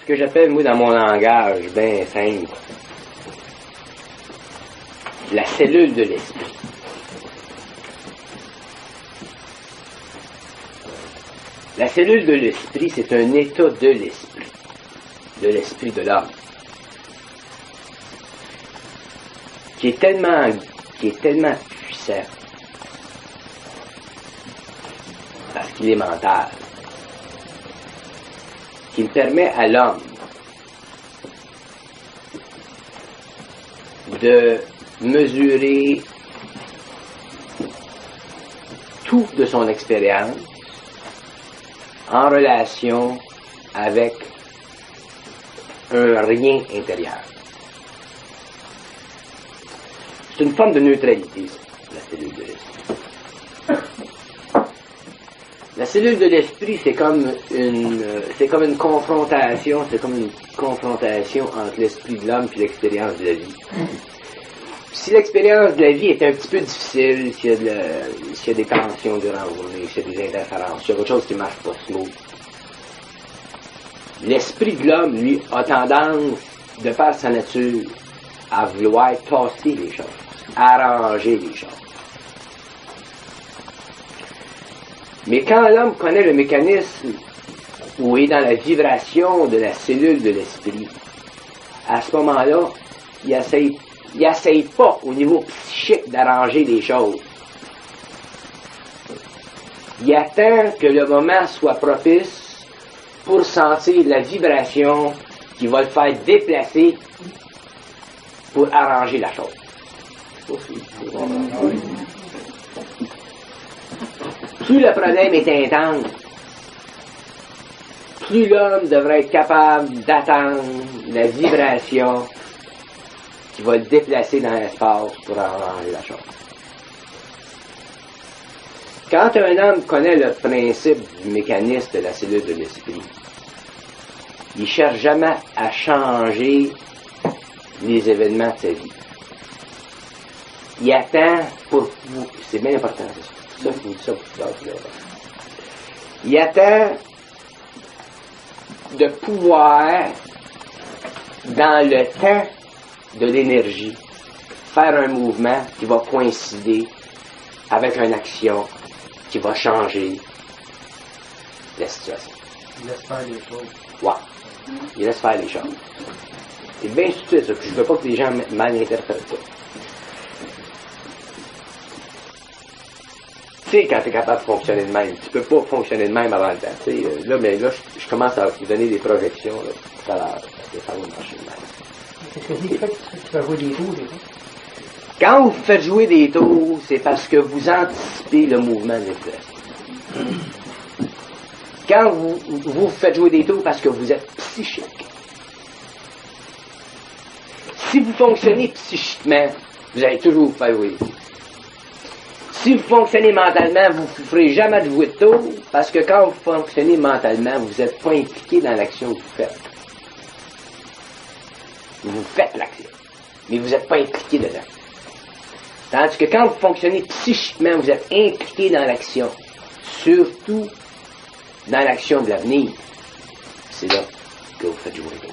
ce que j'appelle, moi, dans mon langage bien simple, la cellule de l'esprit. La cellule de l'esprit, c'est un état de l'esprit de l'homme, qui est tellement puissant, parce qu'il est mental, qu'il permet à l'homme de mesurer tout de son expérience en relation avec un rien intérieur. C'est une forme de neutralité, la cellule de l'esprit. La cellule de l'esprit, c'est comme une confrontation entre l'esprit de l'homme et l'expérience de la vie. Si l'expérience de la vie est un petit peu difficile, s'il y a des tensions durant la journée, s'il y a des interférences, s'il y a quelque chose qui ne marche pas smooth, l'esprit de l'homme, lui, a tendance, de par sa nature, à vouloir tasser les choses, arranger les choses. Mais quand l'homme connaît le mécanisme ou est dans la vibration de la cellule de l'esprit, à ce moment-là, il essaye pas au niveau psychique d'arranger les choses. Il attend que le moment soit propice pour sentir la vibration qui va le faire déplacer pour arranger la chose. Plus le problème est intense, plus l'homme devrait être capable d'attendre la vibration qui va le déplacer dans l'espace pour arranger la chose. Quand un homme connaît le principe du mécanisme de la cellule de l'esprit, il ne cherche jamais à changer les événements de sa vie. Il attend pour vous. C'est bien important, ça. Il attend de pouvoir, dans le temps de l'énergie, faire un mouvement qui va coïncider avec une action qui va changer la situation. Il laisse faire les choses. Ouais. Il laisse faire les choses. C'est bien subtil, ça. Puis je veux pas que les gens mal interprètent ça. Tu sais, quand tu es capable de fonctionner de même, tu peux pas fonctionner de même avant le temps. Tu sais, là, je commence à vous donner des projections, là, tout à l'heure. Ça va marcher de même. Qu'est-ce que tu fais? Tu fais jouer des tours, des fois? Quand vous faites jouer des tours, c'est parce que vous anticipez le mouvement de l'expression. Quand vous faites jouer des tours, parce que vous êtes psychique. Si vous fonctionnez psychiquement, vous allez toujours vous faire jouer des tours. Si vous fonctionnez mentalement, vous ne ferez jamais de jouer de tour, parce que quand vous fonctionnez mentalement, vous n'êtes pas impliqué dans l'action que vous faites. Vous faites l'action, mais vous n'êtes pas impliqué dedans. Tandis que quand vous fonctionnez psychiquement, vous êtes impliqué dans l'action, surtout dans l'action de l'avenir. C'est là que vous faites jouer les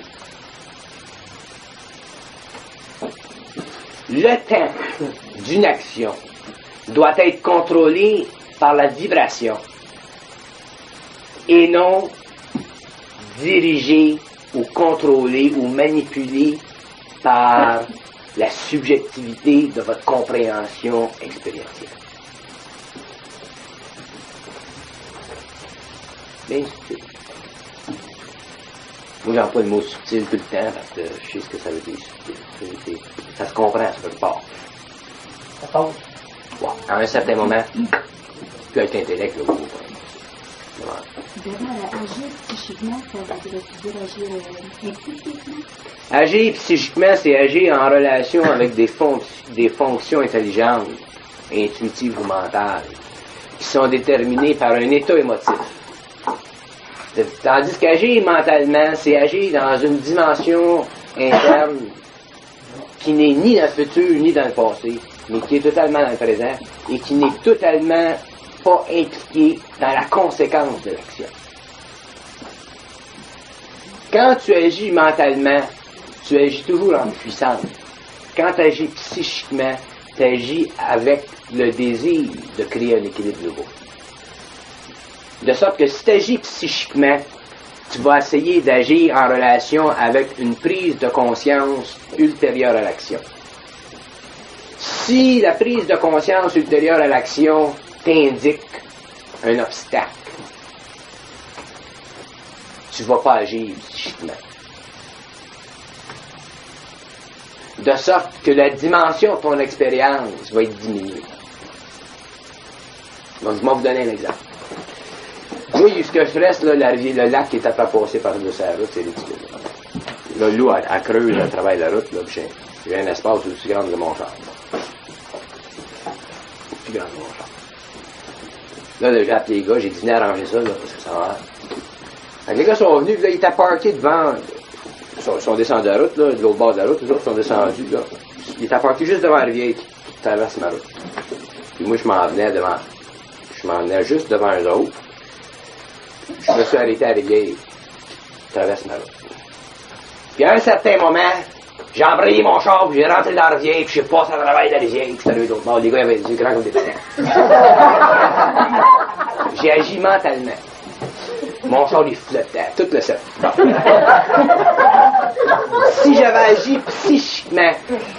tours. Le temps d'une action doit être contrôlé par la vibration et non dirigé ou contrôlé ou manipulé par la subjectivité de votre compréhension expérientielle. Bien subtil. Moi, j'emploie le mot subtil tout le temps parce que je sais ce que ça veut dire subtil. Ça se comprend, ça peut pas. Ça passe. Ouais. À un certain moment, puis avec l'intellect, là, Agir psychiquement, ça veut dire agir implicitement? Agir psychiquement, c'est agir en relation avec des fonctions intelligentes, intuitives ou mentales, qui sont déterminées par un état émotif. Tandis qu'agir mentalement, c'est agir dans une dimension interne qui n'est ni dans le futur ni dans le passé, mais qui est totalement dans le présent et qui n'est totalement pas impliqué dans la conséquence de l'action. Quand tu agis mentalement, tu agis toujours en puissance. Quand tu agis psychiquement, tu agis avec le désir de créer un équilibre nouveau. De sorte que si tu agis psychiquement, tu vas essayer d'agir en relation avec une prise de conscience ultérieure à l'action. Si la prise de conscience ultérieure à l'action t'indique un obstacle, tu ne vas pas agir psychiquement. De sorte que la dimension de ton expérience va être diminuée. Donc, je vais vous donner un exemple. Oui, ce que je reste, là, le lac qui est à pas passer par-dessus la route, c'est ridicule. Là, l'eau, elle creuse à travers la route, là, j'ai un espace aussi grand que mon char. Plus grand que mon char. Là, j'ai appelé les gars, j'ai dit, venez arranger ça, là, parce que ça va. Fait que les gars sont venus, là, ils étaient parqués devant. Ils sont descendus de la route, là, de l'autre bord de la route, les autres sont descendus, là. Ils étaient parqués juste devant la rivière qui traverse ma route. Puis moi, je m'en venais juste devant eux autres. Je me suis arrêté à la rivière qui traverse ma route. Puis à un certain moment, j'ai embrayé mon char, puis j'ai rentré dans la rivière, puis j'ai passé à travers la rivière, puis c'était l'autre bord. Les gars avaient des yeux grands comme des petits. J'ai agi mentalement. Mon char, il flottait, tout le set. Si j'avais agi psychiquement,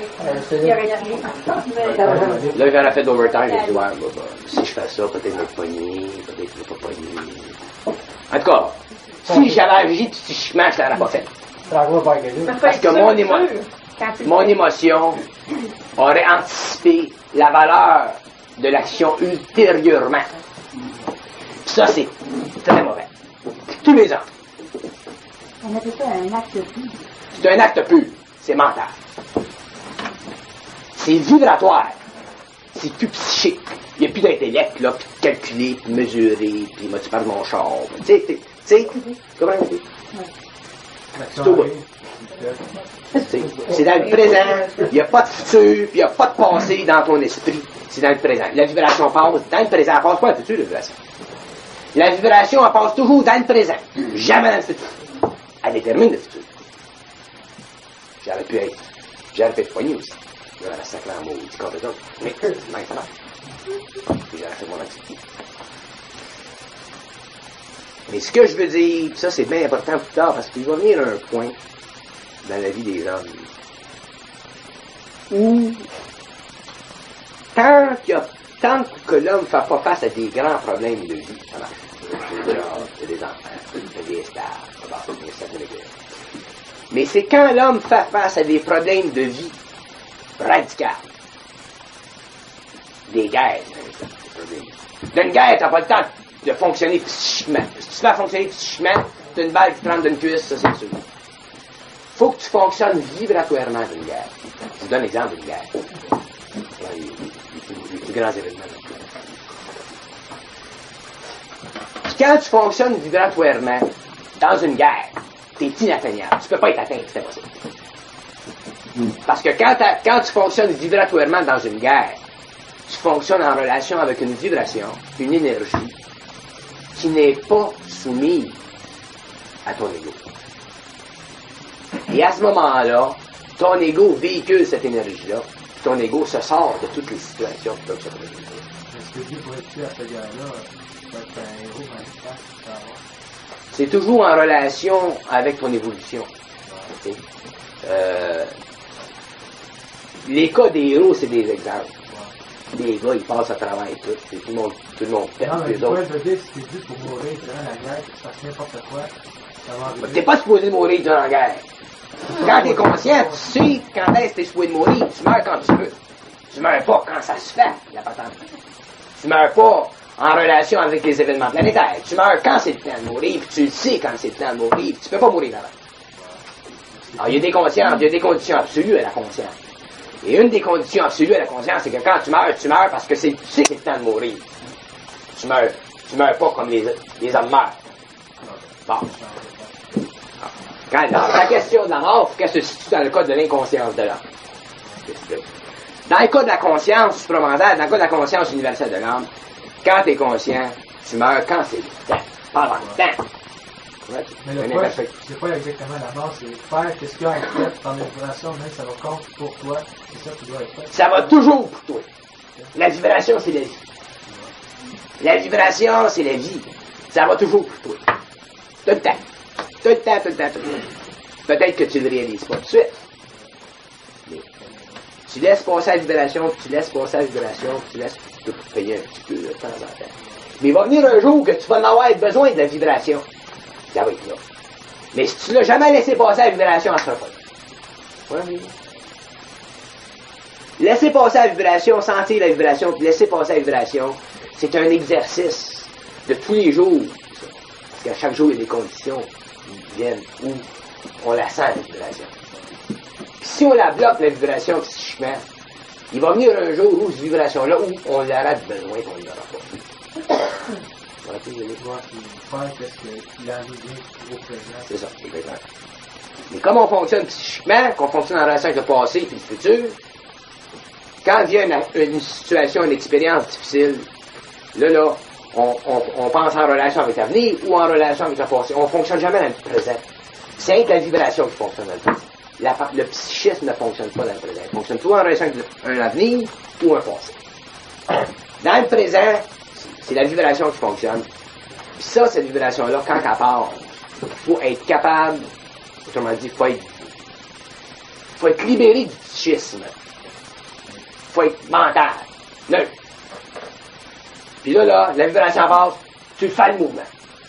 là, j'aurais fait d'overtime, j'ai dit, ouais, si je fais ça, peut-être je vais être pogné, peut-être je ne vais pas pogner. En tout cas, si j'avais agi psychiquement, je ne l'aurais pas fait. Parce que mon émotion aurait anticipé la valeur de l'action ultérieurement. Puis ça, c'est très mauvais. Tous les ans. On appelle ça un acte pur. C'est un acte pur. C'est mental. C'est vibratoire. C'est plus psychique. Il n'y a plus d'intellect, là, puis de calculer, puis de mesurer, puis moi, tu parles de mon char. Tu sais, comment on dit? C'est tout. C'est dans le présent. Il n'y a pas de futur, puis il n'y a pas de passé dans ton esprit. C'est dans le présent. La vibration passe dans le présent. Elle passe pas dans le futur, la vibration. La vibration, elle passe toujours dans le présent. Jamais dans le futur. Elle détermine le futur. J'aurais pu être poigné aussi. J'aurais sacré en mot du corps des autres. Mais maintenant, j'aurais fait mon activité. Mais ce que je veux dire, ça c'est bien important plus tard, parce qu'il va venir un point dans la vie des hommes où tant que l'homme ne fait pas face à des grands problèmes de vie, ça marche. J'ai des jobs, j'ai des enfants, j'ai des stars, mais c'est quand l'homme fait face à des problèmes de vie radicaux. Des guerres, dans une guerre, t'as pas le temps de fonctionner psychiquement. Si tu fais fonctionner psychiquement, t'as une balle qui te rentre d'une cuisse, ça c'est sûr. Faut que tu fonctionnes vibratoirement dans une guerre. Je vous donne l'exemple d'une guerre. Les plus grands événements. Puis quand tu fonctionnes vibratoirement dans une guerre, t'es inatteignable. Tu peux pas être atteint, c'est impossible. Parce que quand tu fonctionnes vibratoirement dans une guerre, tu fonctionnes en relation avec une vibration, une énergie, qui n'est pas soumise à ton ego. Et à ce moment-là, ton ego véhicule cette énergie-là, puis ton ego se sort de toutes les situations qui peuvent se produire. Est-ce que Dieu pourrait tuer à ce gars-là, être un héros dans c'est toujours en relation avec ton évolution. Les cas des héros, c'est des exemples. Les gars, ils passent à travers tout le monde pète les autres. Non, mais je veux dire, si t'es dû pour mourir durant la guerre, que tu fasses n'importe quoi, ça va arriver. T'es pas supposé mourir durant la guerre. Quand t'es conscient, tu sais quand est-ce que t'es supposé mourir. Tu meurs quand tu veux. Tu meurs pas quand ça se fait, la patente. Tu meurs pas en relation avec les événements planétaires. Tu meurs quand c'est le temps de mourir, puis tu le sais quand c'est le temps de mourir, tu peux pas mourir avant. Alors, il y a des consciences, il y a des conditions absolues à la conscience. Et une des conditions absolues à la conscience, c'est que quand tu meurs parce que tu sais que c'est le temps de mourir. Tu meurs pas comme les hommes meurent. Bon. Quand la question de la mort, faut qu'elle se situe dans le cas de l'inconscience de l'homme. Dans le cas de la conscience supramentale, dans le cas de la conscience universelle de l'homme, quand tu es conscient, tu meurs quand c'est le temps, pas avant le temps. Ouais, Mais le point, c'est pas exactement la mort, c'est faire qu'est-ce qu'il y a à être fait dans les vibrations, même ça va compte pour toi, c'est ça qui doit être fait. Ça va toujours pour toi. La vibration, c'est la vie. La vibration, c'est la vie. Ça va toujours pour toi. Tout le temps. Tout le temps, tout le temps, tout le temps. Peut-être que tu ne le réalises pas tout de suite. Mais tu laisses passer la vibration, tu laisses passer la vibration, tu laisses te payer un petit peu de temps en temps. Mais il va venir un jour que tu vas en avoir besoin de la vibration. Ça va être là. Mais si tu l'as jamais laissé passer la vibration, elle sera pas. Ouais, oui. Laisser passer la vibration, sentir la vibration, puis laisser passer la vibration, c'est un exercice de tous les jours. Parce qu'à chaque jour, il y a des conditions qui viennent où on la sent, la vibration. Puis si on la bloque, la vibration psychiquement, il va venir un jour où cette vibration-là, où on l'aura besoin qu'on ne l'aura pas. C'est ça, exactement. Mais comme on fonctionne psychiquement, qu'on fonctionne en relation avec le passé et le futur, quand vient une situation, une expérience difficile, là, on pense en relation avec l'avenir ou en relation avec le passé. On ne fonctionne jamais dans le présent. C'est la vibration qui fonctionne dans le présent. Le psychisme ne fonctionne pas dans le présent. Il fonctionne soit en relation avec un avenir ou un passé. Dans le présent, c'est la vibration qui fonctionne. Puis ça, cette vibration-là, quand elle part, il faut être capable, autrement dit, il faut être libéré du psychisme. Il faut être mental, neutre. Puis là, la vibration passe, tu fais le mouvement.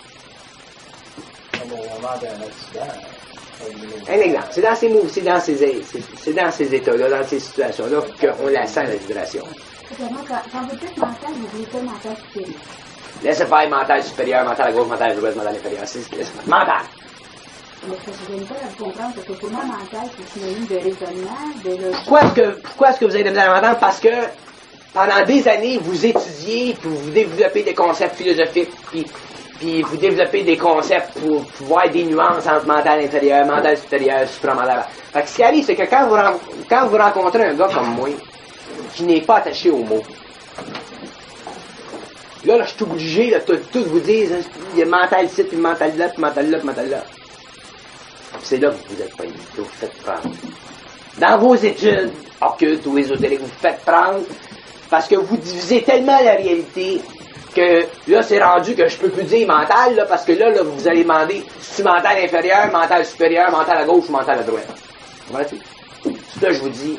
Au moment d'un accident, un exemple, c'est dans ces états-là, dans ces situations-là, qu'on la sent, la vibration. Quand vous dites mental, vous dites pas mental supérieur. Laissez faire mental supérieur, mental à gauche, mental à droite, mental inférieur. C'est mental. Mais je n'aime pas à comprendre, parce que pour moi, mental, c'est synonyme de raisonnement, de logique. Pourquoi est-ce que vous avez de la misère à m'entendre? Parce que pendant des années, vous étudiez, puis vous développez des concepts philosophiques, puis vous développez des concepts pour voir des nuances entre mental inférieur, mental supérieur, supramental. Fait que ce qui arrive, c'est que quand vous rencontrez un gars comme moi, qui n'est pas attaché aux mots, là, je suis obligé de tout vous dire, il y a mental ici, puis mental là, puis mental là, puis mental là. C'est là que vous êtes pas que vous faites prendre. Dans vos études occultes ou ésotériques, vous faites prendre parce que vous divisez tellement la réalité que là, c'est rendu que je peux plus dire mental, là, parce que là, vous allez demander si tu mental inférieur, mental supérieur, mental à gauche ou mental à droite. Voilà. C'est là, je vous dis,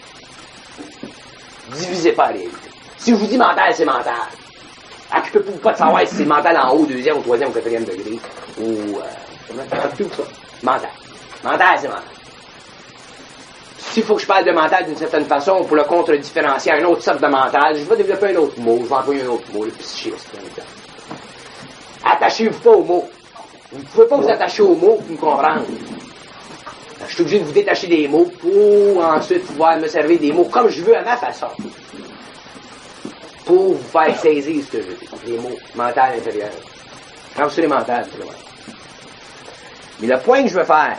divisez pas la réalité. Si je vous dis mental, c'est mental. Je ne peux pas savoir si c'est mental en haut, deuxième, ou troisième, ou quatrième degré, ou tout ça. Mental. Mental, c'est mental. S'il faut que je parle de mental d'une certaine façon pour le contre-différencier à une autre sorte de mental, je vais développer un autre mot, je vais employer un autre mot, le psychisme. Attachez-vous pas aux mots. Vous ne pouvez pas vous attacher aux mots pour me comprendre. Je suis obligé de vous détacher des mots pour ensuite pouvoir me servir des mots comme je veux à ma façon. Pour vous faire saisir ce que je veux dire. Les mots mental inférieur. Quand c'est les mentales, c'est le mental. Mais le point que je veux faire,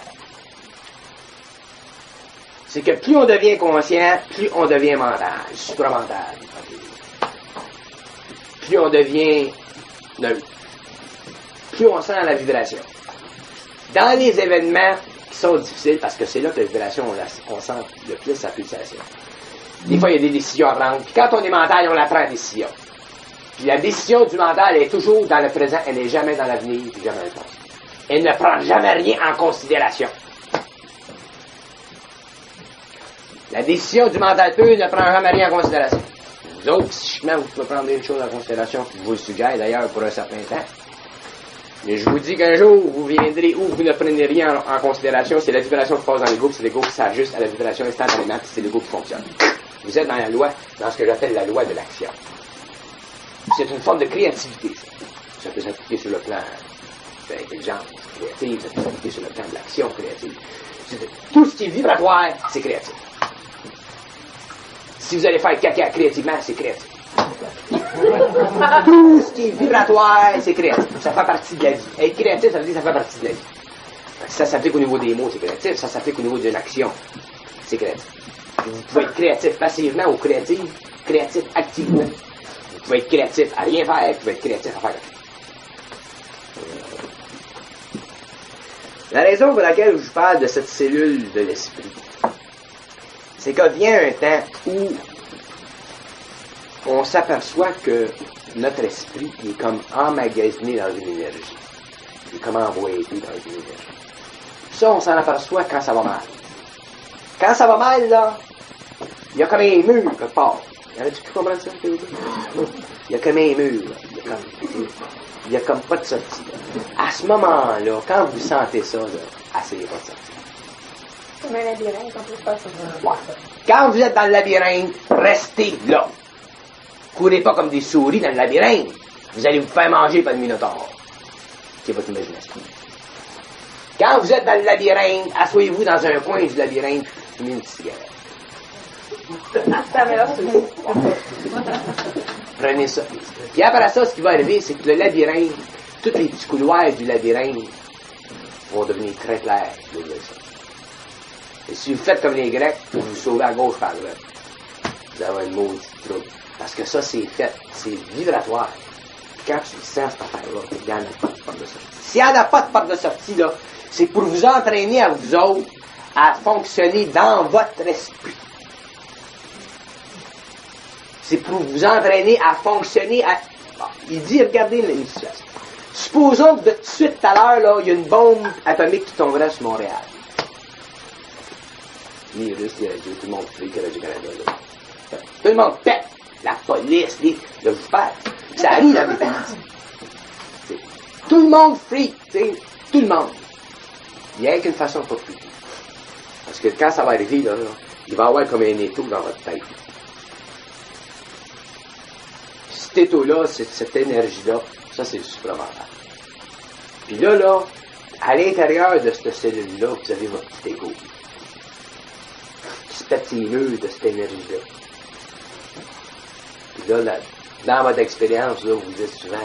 c'est que plus on devient conscient, plus on devient mental, supramental. Plus on devient neutre. Plus on sent la vibration. Dans les événements qui sont difficiles, parce que c'est là que la vibration, on sent le plus sa pulsation. Des fois, il y a des décisions à prendre. Puis quand on est mental, on la prend la décision. Puis la décision du mental est toujours dans le présent, elle n'est jamais dans l'avenir, puis jamais dans le passé. Elle ne prend jamais rien en considération. La décision du mental pur ne prend jamais rien en considération. Vous autres, psychiquement, vous pouvez prendre une chose en considération, qui vous le suggère d'ailleurs pour un certain temps. Mais je vous dis qu'un jour, vous viendrez où vous ne prenez rien en considération, c'est la vibration qui passe dans l'ego, c'est l'ego qui s'ajuste à la vibration instantanément, puis c'est l'ego qui fonctionne. Vous êtes dans la loi, dans ce que j'appelle la loi de l'action. C'est une forme de créativité, ça. Ça peut s'appliquer sur le plan de l'intelligence créative, ça peut s'appliquer sur le plan de l'action créative. Tout ce qui est vibratoire, c'est créatif. Si vous allez faire caca créativement, c'est créatif. Tout ce qui est vibratoire, c'est créatif. Ça fait partie de la vie. Être créatif, ça veut dire que ça fait partie de la vie. Ça s'applique au niveau des mots, c'est créatif. Ça s'applique au niveau d'une action, c'est créatif. Vous pouvez être créatif passivement ou créatif activement. Vous pouvez être créatif à rien faire, vous pouvez être créatif à faire quelque chose. La raison pour laquelle je vous parle de cette cellule de l'esprit, c'est qu'il vient un temps où on s'aperçoit que notre esprit il est comme emmagasiné dans une énergie. Il est comme emboîté dans une énergie. Ça, on s'en aperçoit quand ça va mal. Quand ça va mal, là, il y a comme un mur quelque part. Y en a-tu qui comprennent ça? Il y a comme un mur. Il y a comme pas de sortie. À ce moment-là, quand vous sentez ça, là, essayez pas de sortir. Comme un labyrinthe, on peut pas sortir. Ouais. Quand vous êtes dans le labyrinthe, restez là. Courez pas comme des souris dans le labyrinthe. Vous allez vous faire manger par le minotaure. C'est votre imagination. Quand vous êtes dans le labyrinthe, asseyez-vous dans un coin du labyrinthe, fumez une cigarette. Ça meilleure solution. Prenez ça. Puis après ça, ce qui va arriver, c'est que le labyrinthe, tous les petits couloirs du labyrinthe vont devenir très clairs. Et si vous faites comme les Grecs, vous vous sauvez à gauche par droite. Vous avez un maudit trouble. Parce que ça, c'est fait, c'est vibratoire. Puis quand tu le sens, cette affaire-là, il n'y en a pas de porte de sortie. S'il n'y en a pas de porte de sortie, là, c'est pour vous entraîner à vous autres à fonctionner dans votre esprit. C'est pour vous entraîner à fonctionner à... Bon, il dit, regardez une situation. Supposons que de tout de suite, tout à l'heure, là, il y a une bombe atomique qui tomberait sur Montréal. Les Russes, les radios, tout le monde fait que Radio-Canada, là. Tout le monde pète. La police, le faire. Ça arrive dans les pays. Tout le monde freak, tout le monde. Il n'y a qu'une façon de pas freaker. Parce que quand ça va arriver, là, il va y avoir comme un étau dans votre tête. Cet étau-là, cette énergie-là, ça c'est le supramental. Puis là, à l'intérieur de cette cellule-là, vous avez votre petit égo. Qui se pète les murs de cette énergie-là. Puis là, dans votre expérience, là, vous dites souvent,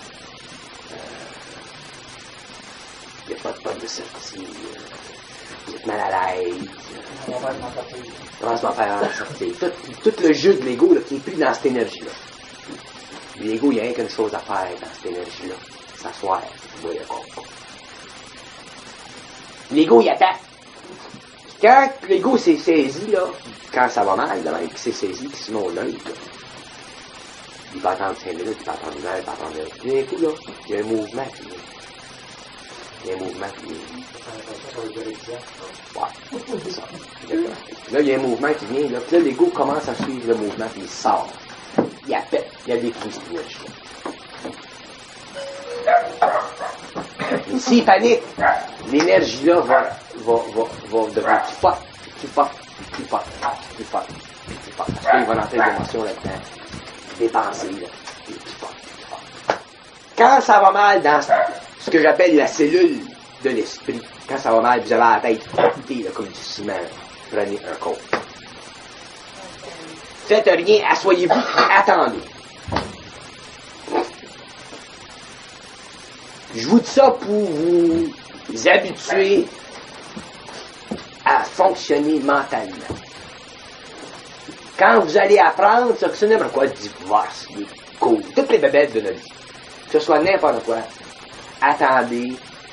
il n'y a pas de porte de sortie, vous êtes mal à l'aise, comment ça va faire en sortir. Tout le jeu de l'ego là, qui est pris dans cette énergie-là. L'ego, il n'y a rien qu'une chose à faire dans cette énergie-là, s'asseoir, boire le corps. L'ego, il attaque. Quand l'ego s'est saisi, là, quand ça va mal, là, qu'il s'est saisi, puis sinon l'œil, là, il va attendre 5 minutes, il va attendre une heure, il va attendre un coup. D'un coup, là, il y a un mouvement qui vient. Il y a un mouvement qui vient. Ouais, c'est ça. Là, il y a un mouvement qui vient, là, puis là, l'ego commence à suivre le mouvement, puis il sort. Il appelle, il y a des coups de énergie. Et s'il panique, l'énergie-là va devenir plus forte, plus forte, plus forte, plus forte, plus forte. Parce qu'il va rentrer d'émotions là-dedans. Dépenser, là. Plus forte, plus forte. Quand ça va mal dans ce que j'appelle la cellule de l'esprit, quand ça va mal, vous avez la tête portée, là, comme du ciment, prenez un coup. Faites rien, asseyez-vous, attendez. Je vous dis ça pour vous habituer à fonctionner mentalement. Quand vous allez apprendre, ça c'est n'importe quoi, divorce, les coups, toutes les bébêtes de notre vie, que ce soit n'importe quoi, attendez.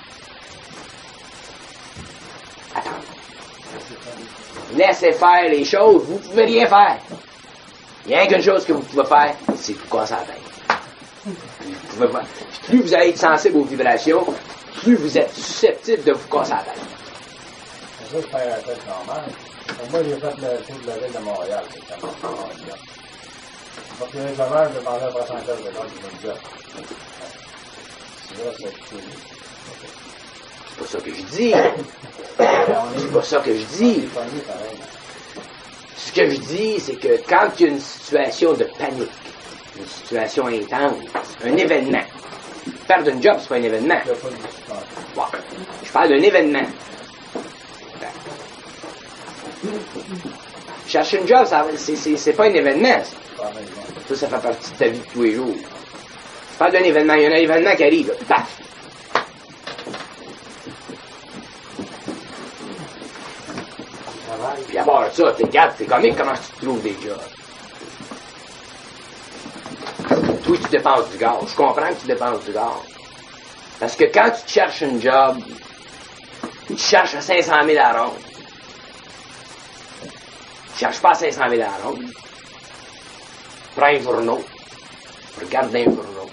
Attendez. Laissez faire les choses, vous ne pouvez rien faire. Il n'y a qu'une chose que vous pouvez faire, c'est vous casser la tête. Plus vous allez être sensible aux vibrations, plus vous êtes susceptible de vous casser la tête. C'est ça, faire la tête normale. Moi, j'ai fait le tour de la ville de Montréal. C'est quand même parce que les hommages, je demandais à 300 heures de l'heure du job. C'est vrai, c'est pas ça que je dis. C'est pas ça que je dis. Ce que je dis, c'est que quand il y a une situation de panique, une situation intense, un événement, perdre une job, c'est pas un événement. Bon, je parle d'un événement. Chercher une job, c'est pas un événement. Ça fait partie de ta vie de tous les jours. Je parle d'un événement. Il y a un événement qui arrive, là. Paf! Puis à part ça, t'es comique, comment tu te trouves des jobs? Toi, tu dépenses du gaz. Je comprends que tu dépenses du gaz. Parce que quand tu te cherches un job, Tu cherches à 500 000 à ronde. Tu cherches pas à 500 000 à ronde. Prends un fourneau. Regarde un fourneau.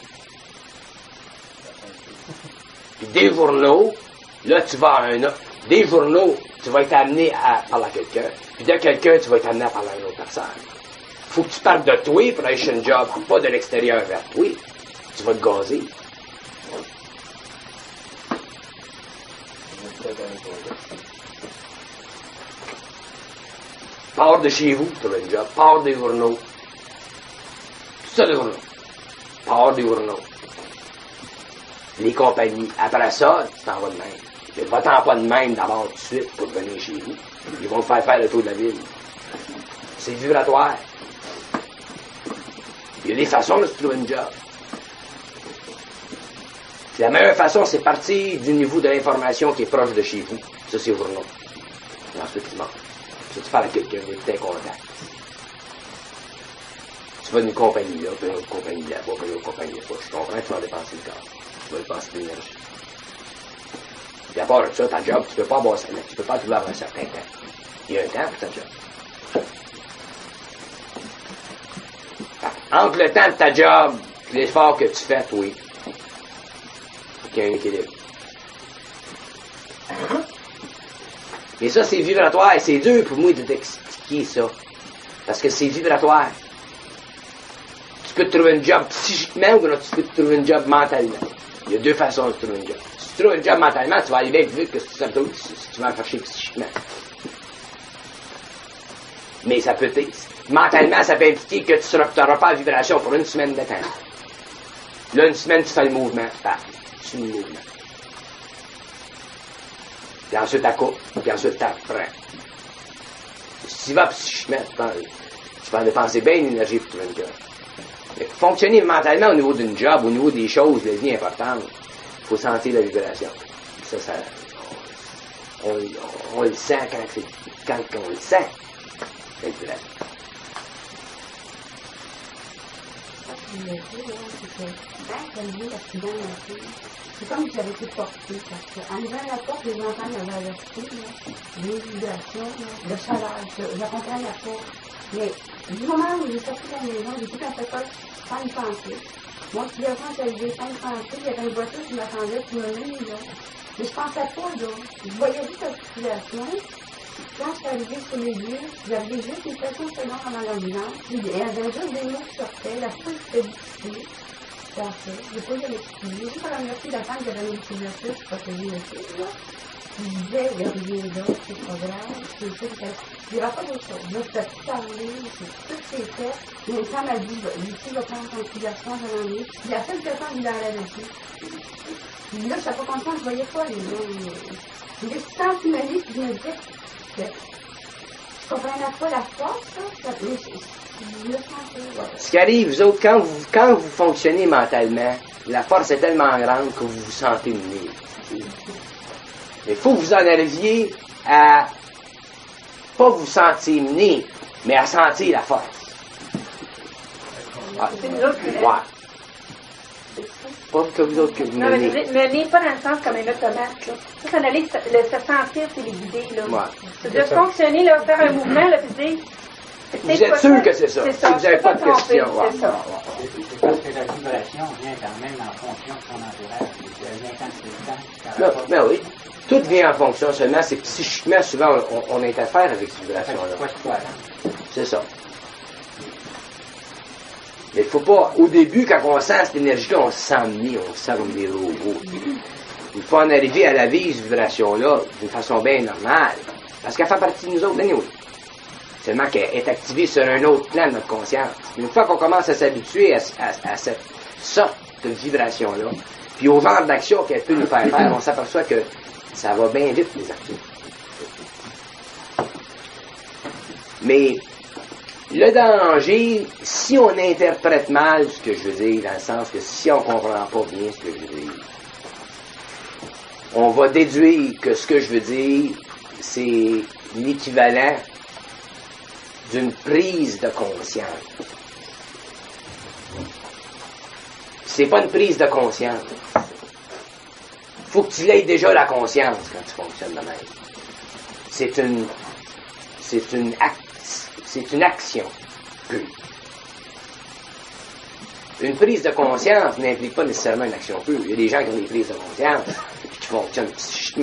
Puis des fourneaux, là, tu vas à des fourneaux, tu vas être amené à parler à quelqu'un. Puis de quelqu'un, tu vas être amené à parler à une autre personne. Faut que tu partes de toi pour aller chez une job, pas de l'extérieur vers toi. Tu vas te gazer. Pars de chez vous, tu as un job. Pars des fourneaux. Tout ça, des fourneaux. Pars des fourneaux. Les compagnies. Après ça, tu t'en vas de même. Ne va-t'en pas de même d'abord tout de suite pour venir chez vous. Ils vont te faire le tour de la ville. C'est vibratoire. Il y a des façons de se trouver une job. Puis la meilleure façon, c'est partir du niveau de l'information qui est proche de chez vous. Ça, c'est fourneau. Ensuite, tu manges. Ça, tu parles à quelqu'un, tu es content. Tu vas d'une compagnie là, puis une autre compagnie là-bas, puis une autre compagnie là-bas. Je comprends que tu vas dépenser le corps. Tu vas dépenser de l'énergie. Puis à part de ça, ta job, tu peux pas avoir ça, tu peux pas trouver avant un certain temps. Il y a un temps pour ta job. Entre le temps de ta job et l'effort que tu fais, oui, il y a un équilibre. Mais ça, c'est vibratoire et c'est dur pour moi de t'expliquer ça. Parce que c'est vibratoire. Tu peux te trouver un job psychiquement ou tu peux te trouver un job mentalement. Il y a deux façons de trouver un job. Si tu trouves un job mentalement, tu vas aller bien vite que si tu vas en chercher psychiquement. Mais ça peut être. Mentalement, ça peut impliquer que tu n'auras pas la vibration pour une semaine de temps. Là, une semaine, tu fais le mouvement. Tu suis le mouvement. Puis ensuite, tu coupes. Puis ensuite, tu apprends. Si tu vas psychiquement, tu vas dépenser bien d'énergie pour trouver une job. Mais pour fonctionner mentalement au niveau d'une job, au niveau des choses, de la vie importante, il faut sentir la vibration. Ça, on le sent quand on le sent, la vibration. C'est comme si j'avais été portée, parce qu'en ouvrant la porte, les enfants m'avaient averti, des vibrations, de chaleur, j'accompagne la porte. Mais du moment où j'ai sorti de la maison, j'ai tout à fait peur sans y penser. Mon petit garçon s'est levé sans y penser, il y avait une voiture qui m'attendait pour me mener, là. Mais je pensais pas, là. Je voyais juste la circulation. Quand je suis arrivée sur les lieux, j'avais juste une fraction de seconde avant l'ambulance. Il y avait juste des mots qui sortaient, la foule s'était dissipée. Je pensais, j'ai pas eu à l'expliquer. Juste à la merci de la femme qui avait mis une couverture pour protéger le fils, là. Je disais, il y a rien là, c'est pas grave, c'est tout. Il n'y aura pas d'autre chose. Là, je t'ai tout parlé, tout c'est fait. Mais une femme a dit, Lucie va prendre son petit garçon, je vais l'emmener. Puis la seule personne qui l'enlève dessus. Puis là, je n'étais pas contente, je voyais pas les gens. J'ai des sens qui me disent, puis je me disais que je comprenais pas la force, ça. Je le sentais, ouais. Ce qui arrive, vous autres, quand vous fonctionnez mentalement, la force est tellement grande que vous vous sentez mené. Il faut que vous en arriviez à pas vous sentir mené, mais à sentir la force. C'est nous autres qui Ouais. Pas que vous autres que vous non, menez. mais mener pas dans le sens comme un automate, là. Ça, c'est d'aller se sentir, c'est les guider, là. Ouais. C'est de fonctionner, là, faire un mouvement, là, puis dire. Vous êtes sûr que c'est ça? C'est Si ça. vous n'avez pas de questions. C'est ça. C'est parce que la vibration vient quand même en fonction de son entourage. Elle vient quand c'est le temps. Mais oui. Tout vient en fonction seulement. C'est psychiquement, souvent, on interfère avec cette vibration-là. C'est ça. Mais il ne faut pas, au début, quand on sent cette énergie-là, on se sent mené, on se sent comme des robots. Il faut en arriver à la vivre, cette vibration-là, d'une façon bien normale. Parce qu'elle fait partie de nous autres, anyway. Seulement qu'elle est activée sur un autre plan de notre conscience. Une fois qu'on commence à s'habituer à cette sorte de vibration-là, puis au genre d'action qu'elle peut nous faire faire, on s'aperçoit que ça va bien vite, les actions. Mais le danger, si on interprète mal ce que je veux dire, dans le sens que si on ne comprend pas bien ce que je veux dire, on va déduire que ce que je veux dire, c'est l'équivalent d'une prise de conscience. C'est pas une prise de conscience. faut que tu l'aies déjà la conscience quand tu fonctionnes de même. C'est une action pure. Une prise de conscience n'implique pas nécessairement une action pure. Il y a des gens qui ont des prises de conscience et qui fonctionnent psychiquement.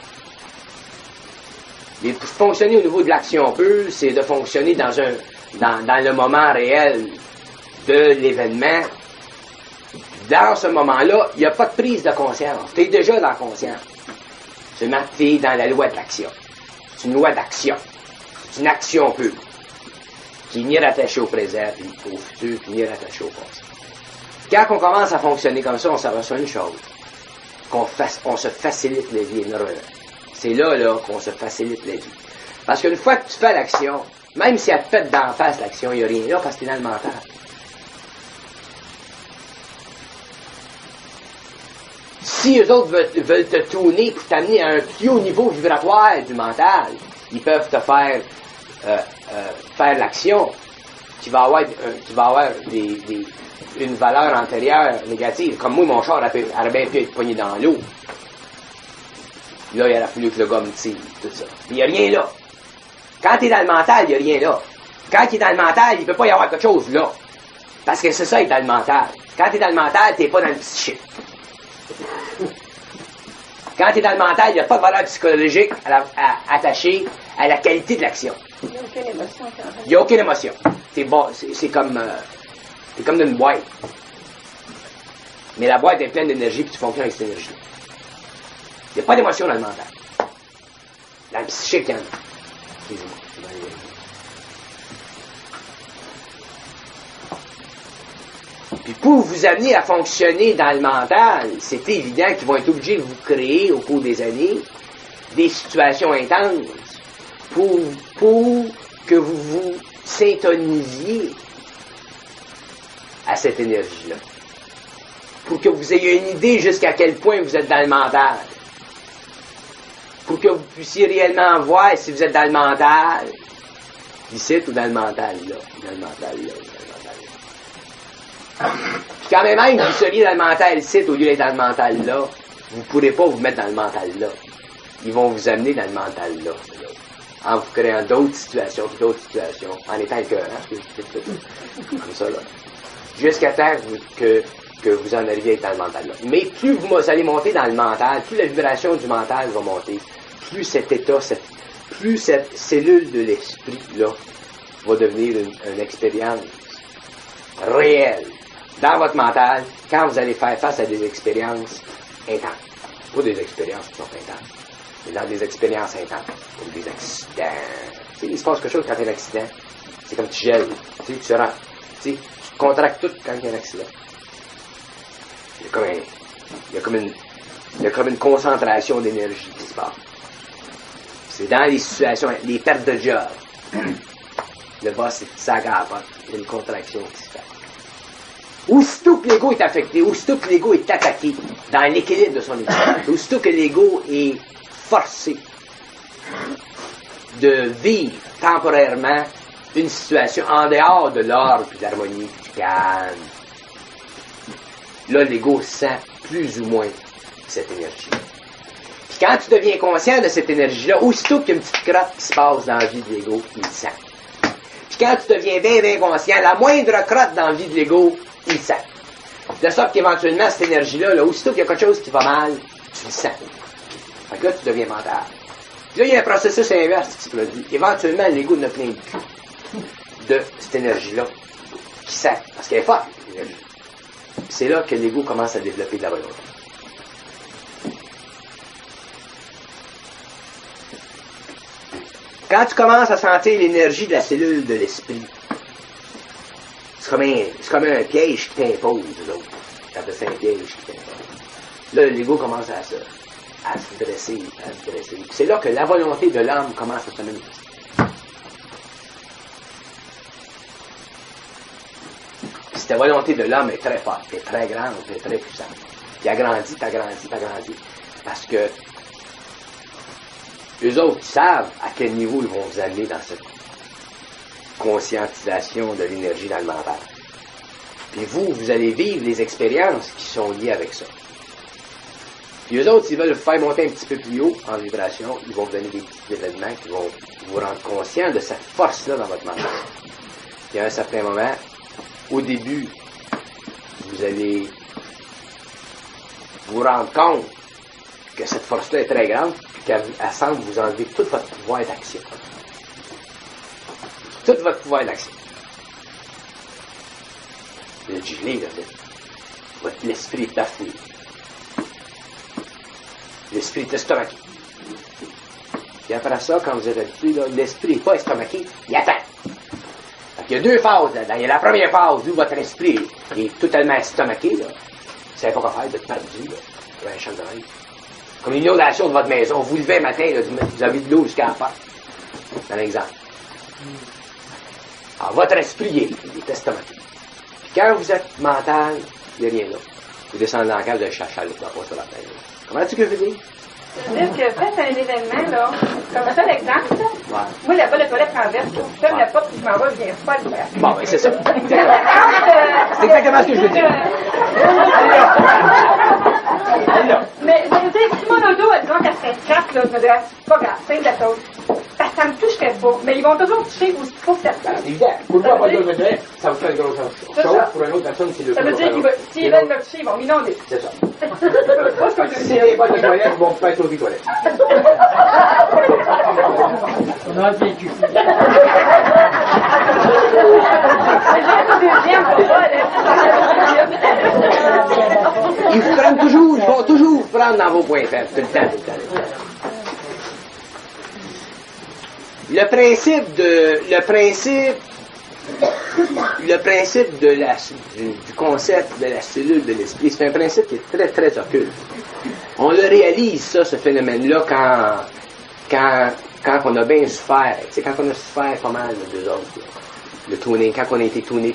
Mais pour fonctionner au niveau de l'action pure, c'est de fonctionner dans le moment réel de l'événement. Dans ce moment-là, il n'y a pas de prise de conscience. Tu es déjà dans la conscience. Seulement, tu es dans la loi de l'action. C'est une loi d'action. C'est une action pure. Qui est ni rattachée au présent, puis au futur, puis ni rattachée au passé. Quand on commence à fonctionner comme ça, on s'aperçoit une chose. On se facilite la vie énormément. C'est là qu'on se facilite la vie. Parce qu'une fois que tu fais l'action, même si elle te pète d'en face l'action, il n'y a rien là parce que tu es dans le mental. Si eux autres veulent te tourner pour t'amener à un plus haut niveau vibratoire du mental, ils peuvent te faire l'action qui va avoir une valeur antérieure négative. Comme moi, mon char aurait bien pu être pogné dans l'eau. Là, il aurait fallu que le gars me tire, tout ça. Mais il n'y a rien là. Quand tu es dans le mental, il n'y a rien là. Quand il est dans le mental, il ne peut pas y avoir quelque chose là. Parce que c'est ça, être dans le mental. Quand tu es dans le mental, tu n'es pas dans le psychique. Quand tu es dans le mental, il n'y a pas de valeur psychologique attachée à la qualité de l'action. Il n'y a aucune émotion. Il n'y a aucune émotion. C'est comme dans une boîte. Mais la boîte est pleine d'énergie puis tu fonctionnes avec cette énergie. Il n'y a pas d'émotion dans le mental. Dans le psychique, il y en a. Excusez-moi. Puis pour vous amener à fonctionner dans le mental, c'est évident qu'ils vont être obligés de vous créer au cours des années des situations intenses pour que vous vous syntonisiez à cette énergie-là. Pour que vous ayez une idée jusqu'à quel point vous êtes dans le mental. Pour que vous puissiez réellement voir si vous êtes dans le mental, ici ou dans le mental là, dans le mental là, dans le mental là. Puis quand même que vous seriez dans le mental ici au lieu d'être dans le mental là, vous ne pourrez pas vous mettre dans le mental là. Ils vont vous amener dans le mental là. En vous créant d'autres situations, en étant écœurant, comme ça là. Jusqu'à temps que vous en arriviez à être dans le mental là. Mais plus vous allez monter dans le mental, plus la vibration du mental va monter, plus cet état, plus cette cellule de l'esprit là va devenir une expérience réelle dans votre mental quand vous allez faire face à des expériences intenses. Pas des expériences qui sont intenses, mais dans des expériences intenses, comme des accidents. Tu sais, il se passe quelque chose quand il y a un accident. C'est comme tu gèles. Tu sais, tu contractes tout quand il y a un accident. Il y a comme une concentration d'énergie qui se passe. C'est dans les situations, les pertes de job. Le boss, ça capote. Il y a une contraction qui se fait. Aussitôt que l'ego est affecté, aussitôt que l'ego est attaqué dans l'équilibre de son équilibre, aussitôt que l'ego est forcé de vivre temporairement une situation en dehors de l'ordre et de l'harmonie, du calme, là, l'ego sent plus ou moins cette énergie. Puis quand tu deviens conscient de cette énergie-là, aussitôt qu'il y a une petite crotte qui se passe dans la vie de l'ego, il le sent. Puis quand tu deviens bien conscient, la moindre crotte dans la vie de l'ego, il le sent. De sorte qu'éventuellement, cette énergie-là, là, aussitôt qu'il y a quelque chose qui va mal, tu le sens. Fait que là, tu deviens mental. Puis là, il y a un processus inverse qui se produit. Éventuellement, l'ego n'a plein de cul de cette énergie-là qui sent. Parce qu'elle est forte, l'énergie. C'est là que l'ego commence à développer de la volonté. Quand tu commences à sentir l'énergie de la cellule de l'esprit, c'est comme un piège qui t'impose, l'autre. C'est un piège qui t'impose. Là, l'ego commence à se dresser. C'est là que la volonté de l'homme commence à se manifester. Cette volonté de l'homme est très forte, est très grande, est très puissante. Puis agrandit. Parce que eux autres savent à quel niveau ils vont vous amener dans cette conscientisation de l'énergie dans le mental. Puis vous allez vivre les expériences qui sont liées avec ça. Puis eux autres, s'ils veulent vous faire monter un petit peu plus haut en vibration, ils vont vous donner des petits événements qui vont vous rendre conscient de cette force-là dans votre mental. Puis à un certain moment, au début, vous allez vous rendre compte que cette force-là est très grande, puis qu'elle semble vous enlever tout votre pouvoir d'action. Tout votre pouvoir d'action. Vous êtes gelé, là. L'esprit est affaibli. L'esprit est estomaqué. Puis après ça, quand vous êtes habitué, là, l'esprit n'est pas estomaqué, il attend. Il y a deux phases là-dedans. Il y a la première phase où votre esprit est totalement estomaqué, là. Vous ne savez pas quoi faire, vous êtes perdu, là. Vous avez un champ de rêve. Comme une inondation de votre maison. Vous levez un matin, là, vous avez de l'eau jusqu'à la porte. C'est un exemple. Alors, votre esprit il est estomaqué. Puis quand vous êtes mental, il n'y a rien là. Vous descendez dans la cage de chercher l'eau, pas sur la tête. Comment tu que je veux dire? C'est-à-dire que faites un événement, là, comme ça, l'exemple, là. Ouais. Moi, là-bas, le toilette renverse, là. Je ferme la porte, puis je m'en vais, je viens pas le faire. Bon, ben, c'est ça. C'est exactement ce que je veux dire. Mais, tu sais, si mon auto, disons qu'elle serait craque, là, je me dirais, c'est pas grave, c'est de la chose. Parce que ça me toucherait pas. Mais ils vont toujours toucher où il faut que ça se passe. Évidemment. Pour moi, pas de degré, ça vous fait une grosse chose. Pour une autre personne, c'est le Ça veut dire qu'ils s'ils veulent me toucher, ils vont m'inonder. C'est ça. Pas ce que je veux Si dire. les boîtes de toilette, ils vont vous faire sauver les toilettes. On a vécu. J'ai un deuxième pour moi, là. Ils vous prennent toujours, ils vont toujours vous prendre dans vos points faibles, tout le temps, tout le temps, tout le temps. Le principe du concept de la cellule de l'esprit, c'est un principe qui est très, très occulte. On le réalise, ça, ce phénomène-là, quand on a bien souffert. C'est quand on a souffert pas mal, les deux autres. Le tuning, quand on a été tuné,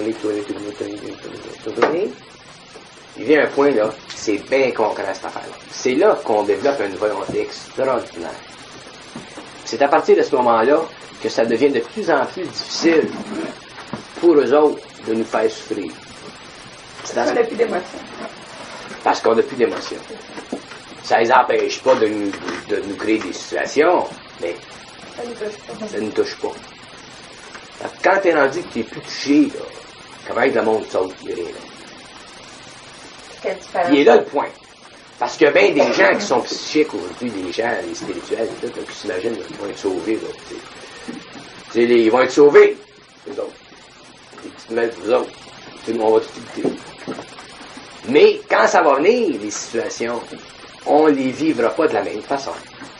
il vient un point, là, c'est bien concret, cette affaire-là. C'est là qu'on développe une volonté extraordinaire. C'est à partir de ce moment-là que ça devient de plus en plus difficile pour eux autres de nous faire souffrir. On n'a plus d'émotion. Parce qu'on n'a plus d'émotion. Ça ne les empêche pas de nous créer des situations, mais Ça nous touche pas. ça ne nous touche pas. Alors, quand tu es rendu que tu n'es plus touché, là, comment le monde saute, il est là. Quelle différence. Il est là le point. Parce qu'il y a bien des gens qui sont psychiques aujourd'hui, des gens, les spirituels, et tout, qui s'imaginent qu'ils vont être sauvés. Là, ils vont être sauvés, eux autres. Les petites nouvelles pour eux autres. On va tout écouter. Mais quand ça va venir, les situations, on ne les vivra pas de la même façon.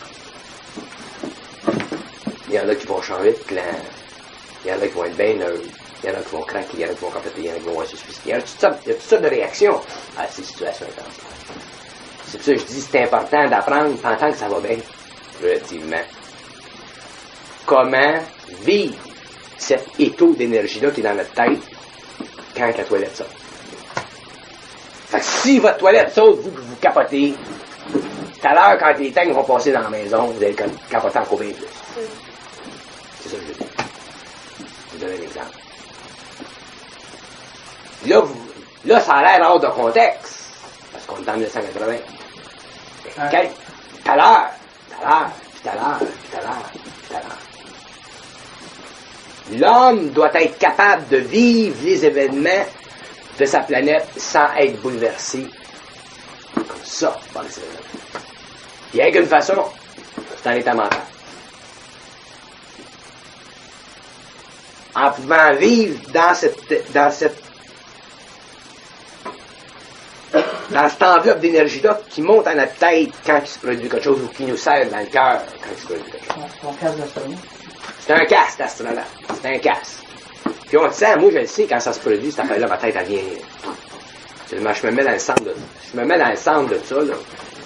Il y en a qui vont changer de clan. Il y en a qui vont être bien heureux. Il y en a qui vont craquer, il y en a qui vont capoter, il y en a qui vont se suicider. Il y a toutes sortes de réactions à ces situations intenses. C'est pour ça que je dis que c'est important d'apprendre, pendant que ça va bien, relativement, comment vivre cet étau d'énergie-là qui est dans notre tête quand la toilette saute. Fait que si votre toilette saute, vous capotez, tout à l'heure, quand les tanks vont passer dans la maison, vous allez capoter encore bien plus. C'est ça que je veux dire. Je vous donne un exemple. Là, ça a l'air hors de contexte, parce qu'on est en 1980. Tout à l'heure. L'homme doit être capable de vivre les événements de sa planète sans être bouleversé comme ça par les événements. Il n'y a qu'une façon, c'est en état mental. En pouvant vivre dans cette enveloppe d'énergie-là qui monte à notre tête quand il se produit quelque chose ou qui nous serre dans le cœur quand il se produit quelque chose. Ton casque d'astronaute. C'est un casse, l'astronaute. C'est un casse. Puis on le sent, moi je le sais, quand ça se produit, cette affaire-là, ma tête, elle vient. Je me mets dans le centre de ça, là.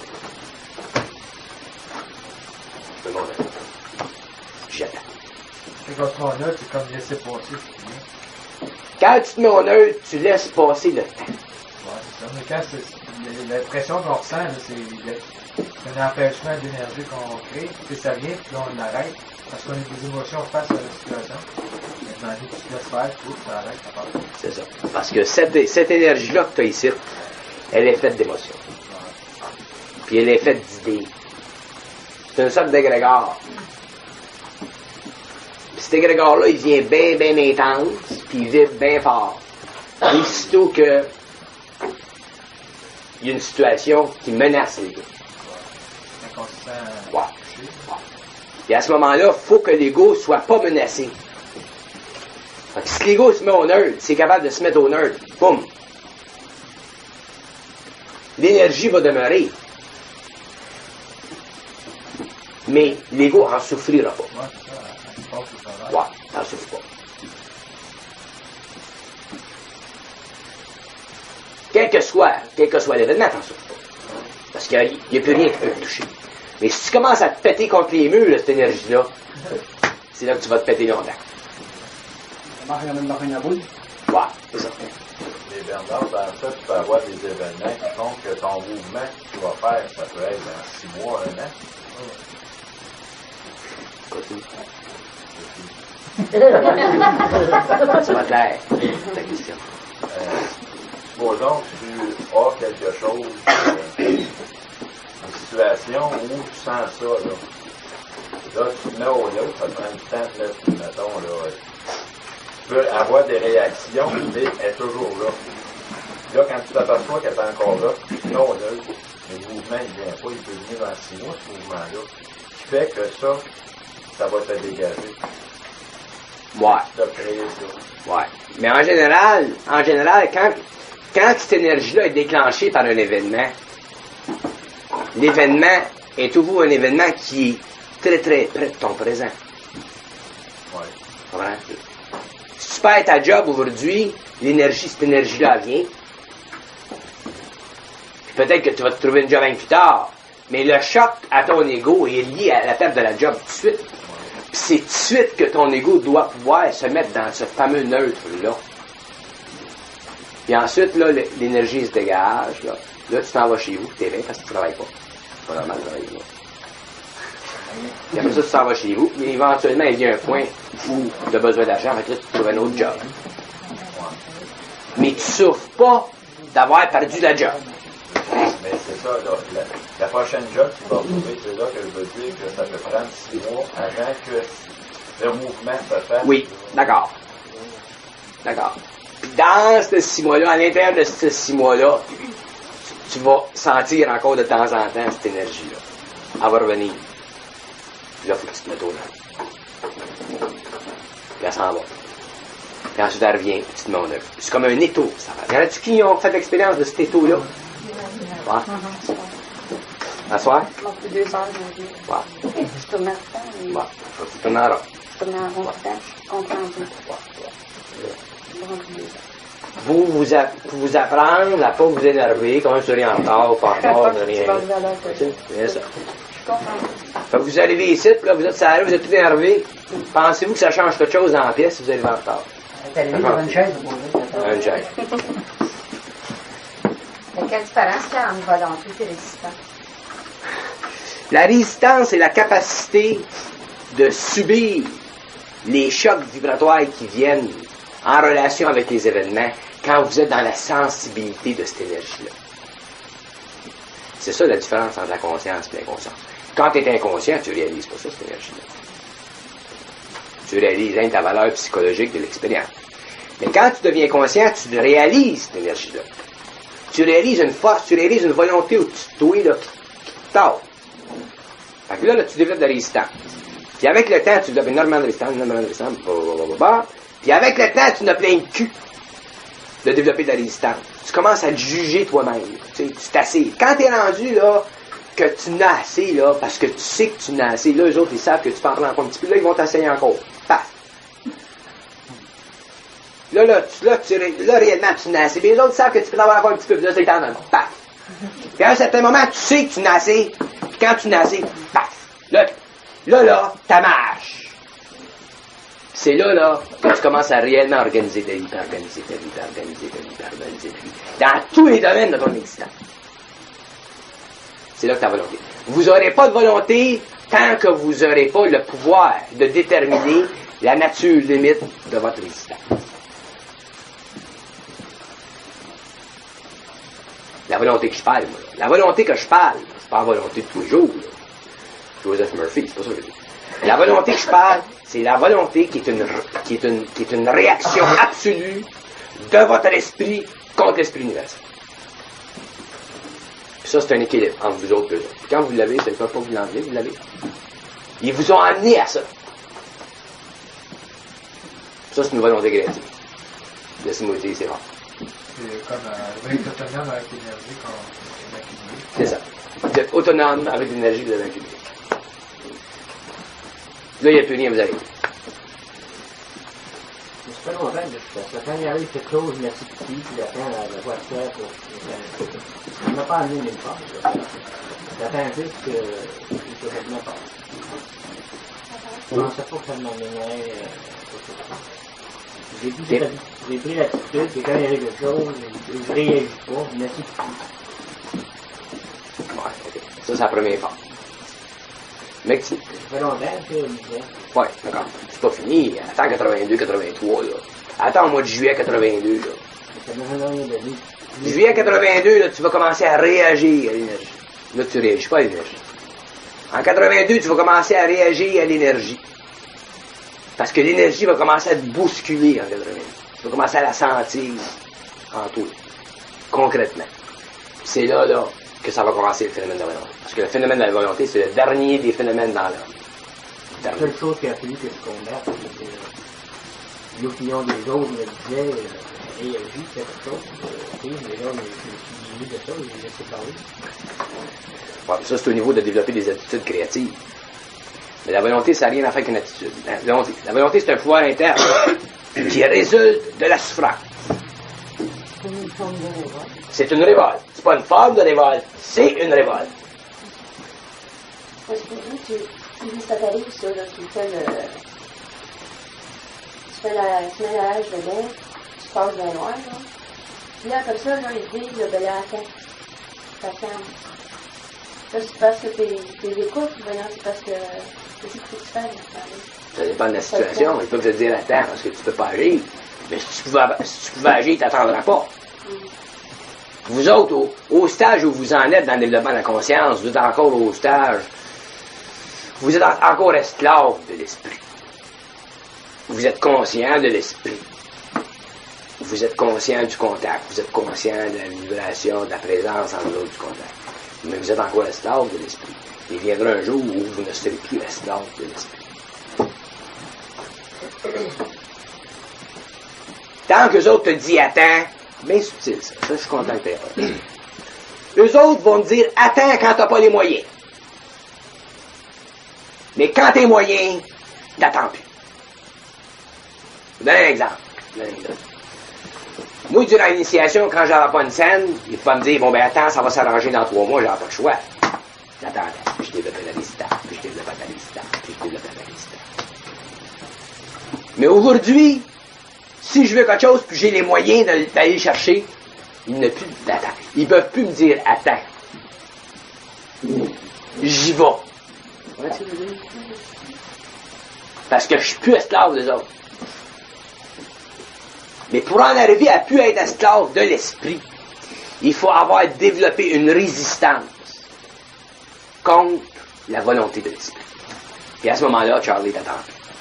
Je me montre. J'attends. Et quand on a, c'est comme laisser passer. Quand tu te mets en neutre, tu laisses passer le temps. Ouais, c'est ça. Mais quand l'impression qu'on ressent, là, c'est un empêchement d'énergie qu'on crée, puis ça vient, puis là on l'arrête, parce qu'on a des émotions face à la situation. Maintenant, tu te laisses faire, tout, ça arrête, ça part. C'est ça. Parce que cette énergie-là que tu as ici, elle est faite d'émotions. il y a l'effet d'idée. C'est une sorte d'égrégore. Puis cet égrégore-là, il vient bien, bien intense, puis il vibre bien fort. Et aussitôt que il y a une situation qui menace l'ego. Ouais. Et à ce moment-là, il faut que l'ego soit pas menacé. Fait que si l'ego se met au neutre, c'est capable de se mettre au neutre, boum. L'énergie va demeurer. Mais l'ego en souffrira pas. Ouais, en souffre pas. Quel que soit l'événement, t'en souffres pas. Parce qu'il n'y a plus rien qui peut te toucher. Mais si tu commences à te péter contre les murs, là, cette énergie-là, c'est là que tu vas te péter longtemps. Ça marche quand même dans une boule. Ouais, c'est ça. Mais Bernard, dans ça, tu peux avoir des événements qui font que ton mouvement que tu vas faire, ça peut être dans 6 mois, 1 an. Ça va clair, ta question. Supposons que tu as quelque chose, une situation où tu sens ça, là. Là, tu te mets au neutre, ça te prend du temps de mettre, mettons, là. Tu peux avoir des réactions, mais elle est toujours là. Là, quand tu t'aperçois qu'elle est encore là, tu te mets au neutre, mais le mouvement, il ne vient pas, il peut venir dans 6 mois, ce mouvement-là. Qui fait que ça va te dégager. Ouais. Tu as créé ça. Ouais. Mais en général, quand cette énergie-là est déclenchée par un événement, l'événement est toujours un événement qui est très très près de ton présent. Ouais. Comprends? Si tu perds ta job aujourd'hui, cette énergie-là vient. Puis peut-être que tu vas te trouver une job un peu plus tard. Mais le choc à ton ego est lié à la perte de la job tout de suite. Puis c'est tout de suite que ton ego doit pouvoir se mettre dans ce fameux neutre-là. Puis ensuite, là, l'énergie se dégage. Là, tu t'en vas chez vous, t'es bien parce que tu travailles pas. C'est pas normal de travailler là. Puis après ça, tu t'en vas chez vous. Mais éventuellement, il y a un point où tu as besoin d'argent, mais là, tu trouves un autre job. Mais tu souffres pas d'avoir perdu la job. Mais c'est ça, là, la prochaine job que tu vas trouver, c'est là que je veux dire que ça peut prendre 6 mois avant que le mouvement se fasse. Oui, d'accord. D'accord. Puis dans ces 6 mois-là, à l'intérieur de ces 6 mois-là, tu vas sentir encore de temps en temps cette énergie-là. Elle va revenir. Puis là, il faut que tu te mettes au nom. Puis elle s'en va. Puis ensuite, elle revient, puis tu te mets en œuvre. C'est comme un étau, ça va. Y en a-tu qui ont fait l'expérience de cet étau-là? Ouais. À soir? Non, plus 2 heures, mon Dieu. Ouais. Je tourne en temps. Ouais. Faut que tu tournes en rond. Je tourne en rond, je comprends bien. Vous apprendre à pas vous énerver, quand vous serez en retard, pas en retard, de rien. C'est ça. Fait que vous arrivez ici, puis là, vous êtes salé, vous êtes tout énervé. Pensez-vous que ça change quelque chose dans la pièce si vous arrivez en retard? T'es arrivé sur une chaise, Une chaise. Quelle différence qu'il y a entre volonté et résistance? La résistance est la capacité de subir les chocs vibratoires qui viennent en relation avec les événements quand vous êtes dans la sensibilité de cette énergie-là. C'est ça la différence entre la conscience et l'inconscient. Quand tu es inconscient, tu ne réalises pas ça, cette énergie-là. Tu réalises ta valeur psychologique de l'expérience. Mais quand tu deviens conscient, tu réalises cette énergie-là. Tu réalises une force, tu réalises une volonté où tu te là, qui te tord. Fait que là, tu développes de la résistance. Puis avec le temps, tu développes énormément de résistance, Puis avec le temps, tu n'as plein de cul de développer de la résistance. Tu commences à te juger toi-même. Tu t'assieds. Quand tu es rendu, là, que tu n'as assez, là, parce que tu sais que tu n'as assez, là, eux autres, ils savent que tu peux en prendre encore un petit peu, là, ils vont t'asseyer encore. Paf! Là, réellement, tu n'as assez. Mais les autres savent que tu peux en avoir encore un petit peu, là, c'est t'en donnes. Paf! Puis à un certain moment, tu sais que tu n'as assez. Puis quand tu n'as assez, paf! Là, ta marche. C'est là, que tu commences à réellement organiser ta vie, organiser ta vie. Dans tous les domaines de ton existence. C'est là que ta volonté. Vous n'aurez pas de volonté tant que vous n'aurez pas le pouvoir de déterminer la nature limite de votre existence. La volonté que je parle, moi, là. La volonté que je parle, c'est pas la volonté de tous les jours, là. Joseph Murphy, c'est pas ça que je dis. La volonté que je parle, c'est la volonté qui est une réaction absolue de votre esprit contre l'esprit universel. Puis ça, c'est un équilibre entre vous autres et eux autres. Puis quand vous l'avez, c'est pas que vous l'enlevez, vous l'avez. Ils vous ont amené à ça. Ça, c'est une volonté créative. Laissez-moi dire, c'est rare. C'est comme être autonome avec l'énergie qu'on accumule. C'est ça. Vous êtes autonome avec l'énergie que vous avez accumulée. Là, il n'y a plus rien à vous arriver. Ça fait longtemps que je fais ça. Quand il arrive quelque chose, merci petit, puis j'attends la voiture pour... Ça ne m'a pas amené nulle part. J'attends juste que je revienne pas. Je ne pensais pas que ça m'amènerait... J'ai pris l'attitude, et quand il arrive quelque chose, je réagis pas, merci petit. Ouais, ok. Ça, c'est la première phase. Mais ça fait longtemps que je disais. Ouais, d'accord. C'est pas fini. Attends 82, 83, là. Attends au mois de juillet 82, là. Ça m'a rien donné. Juillet 82, là, tu vas commencer à réagir à l'énergie. Là, tu réagis pas à l'énergie. En 82, tu vas commencer à réagir à l'énergie. Parce que l'énergie va commencer à te bousculer en 82. Tu vas commencer à la sentir en toi. Concrètement. C'est là, que ça va commencer le phénomène de la volonté. Parce que le phénomène de la volonté, c'est le dernier des phénomènes dans l'homme. La seule chose qui a fallu que je combatte, c'est que l'opinion des autres me disait réagis, c'est quelque chose. Mais là, je me suis mis de ça, je l'ai laissé parler. Ouais, ça, c'est au niveau de développer des attitudes créatives. Mais la volonté, ça n'a rien à faire qu'une attitude. La volonté, c'est un pouvoir interne qui résulte de la souffrance. C'est une forme de révolte. C'est une révolte. C'est pas une forme de révolte, c'est une révolte. Parce que ça t'arrive, ça, là, tu fais tu mets la hache de lait, tu passes dans le noir, là. Puis là, comme ça, là, ils disent, ben là, attends. T'attends. Là, c'est parce que t'es écoutes, ben non, c'est parce que c'est ce que tu fais, là. Ça dépend de la situation. Ils peuvent te dire attends parce que tu peux pas agir. Mais si tu pouvais agir, tu n'attendras pas. Vous autres, au stage où vous en êtes dans le développement de la conscience, vous êtes encore au stage, vous êtes encore esclave de l'esprit. Vous êtes conscient de l'esprit. Vous êtes conscient du contact. Vous êtes conscient de la vibration, de la présence en dehors du contact. Mais vous êtes encore esclave de l'esprit. Il viendra un jour où vous ne serez plus esclave de l'esprit. Tant qu'eux autres te disent attends, bien subtil ça, je suis content que tu aies. Eux autres vont te dire attends quand t'as pas les moyens. Mais quand t'as les moyens, t'attends plus. Je vous donne un exemple. Moi, durant l'initiation, quand j'avais pas une scène, il faut me dire bon ben attends, ça va s'arranger dans 3 mois, j'aurai pas le choix. J'attends, puis je développe la résistance, puis je développe la résistance, puis je développe la résistance. Mais aujourd'hui, si je veux quelque chose, puis j'ai les moyens d'aller chercher, ils ne plus d'attendre. Ils peuvent plus me dire attends. J'y vais. Parce que je suis plus esclave des autres. Mais pour en arriver à plus être esclave de l'esprit, il faut avoir développé une résistance contre la volonté de l'esprit. Puis à ce moment-là, Charlie t'attend.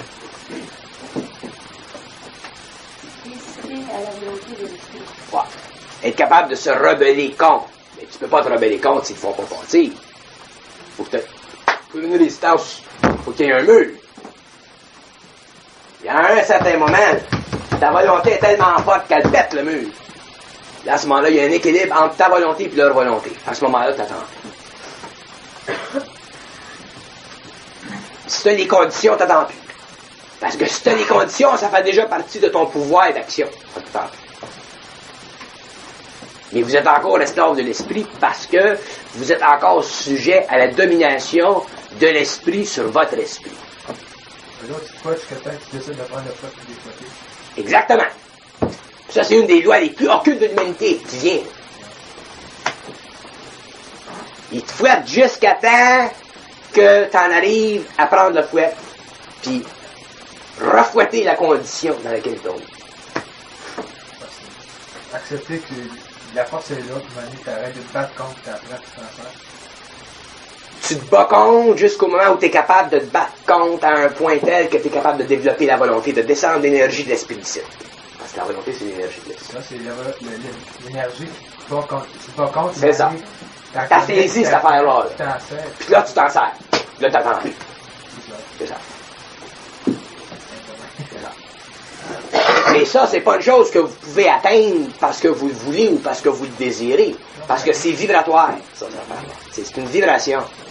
À la volonté de l'esprit. Ouais. Être capable de se rebeller contre. Mais tu peux pas te rebeller contre s'ils te font pas partir. Faut que tu aies une résistance. Faut qu'il y ait un mur. Il y a un certain moment, ta volonté est tellement forte qu'elle pète le mur. Là, à ce moment-là, il y a un équilibre entre ta volonté et leur volonté. À ce moment-là, tu attends. Si tu as les conditions, tu n'attends plus. Parce que si tu as les conditions, ça fait déjà partie de ton pouvoir d'action. Mais vous êtes encore esclave de l'esprit parce que vous êtes encore sujet à la domination de l'esprit sur votre esprit. Là, tu te jusqu'à temps que tu décides de prendre le choix de l'exploiter. Exactement. Ça, c'est une des lois les plus occultes de l'humanité qui vient. Il te fouette jusqu'à temps que tu en arrives à prendre le fouet, puis refouetter la condition dans laquelle tu es. Accepter que La force est là, puis maintenant, t'arrêtes de te battre contre, puis après, tu t'en sers. Tu te bats contre jusqu'au moment où tu es capable de te battre contre à un point tel que tu es capable de développer la volonté, de descendre l'énergie de l'esprit d'ici. Parce que la volonté, c'est l'énergie de l'esprit. Ça, c'est l'énergie qui va contre. C'est ça. T'as saisi cette affaire-là. Tu t'en sers. Puis là, tu t'en sers. Là, t'attends plus. C'est ça. C'est ça. Mais ça, c'est pas une chose que vous pouvez atteindre parce que vous le voulez ou parce que vous le désirez. Parce que c'est vibratoire, ça, cette affaire-là. C'est une vibration.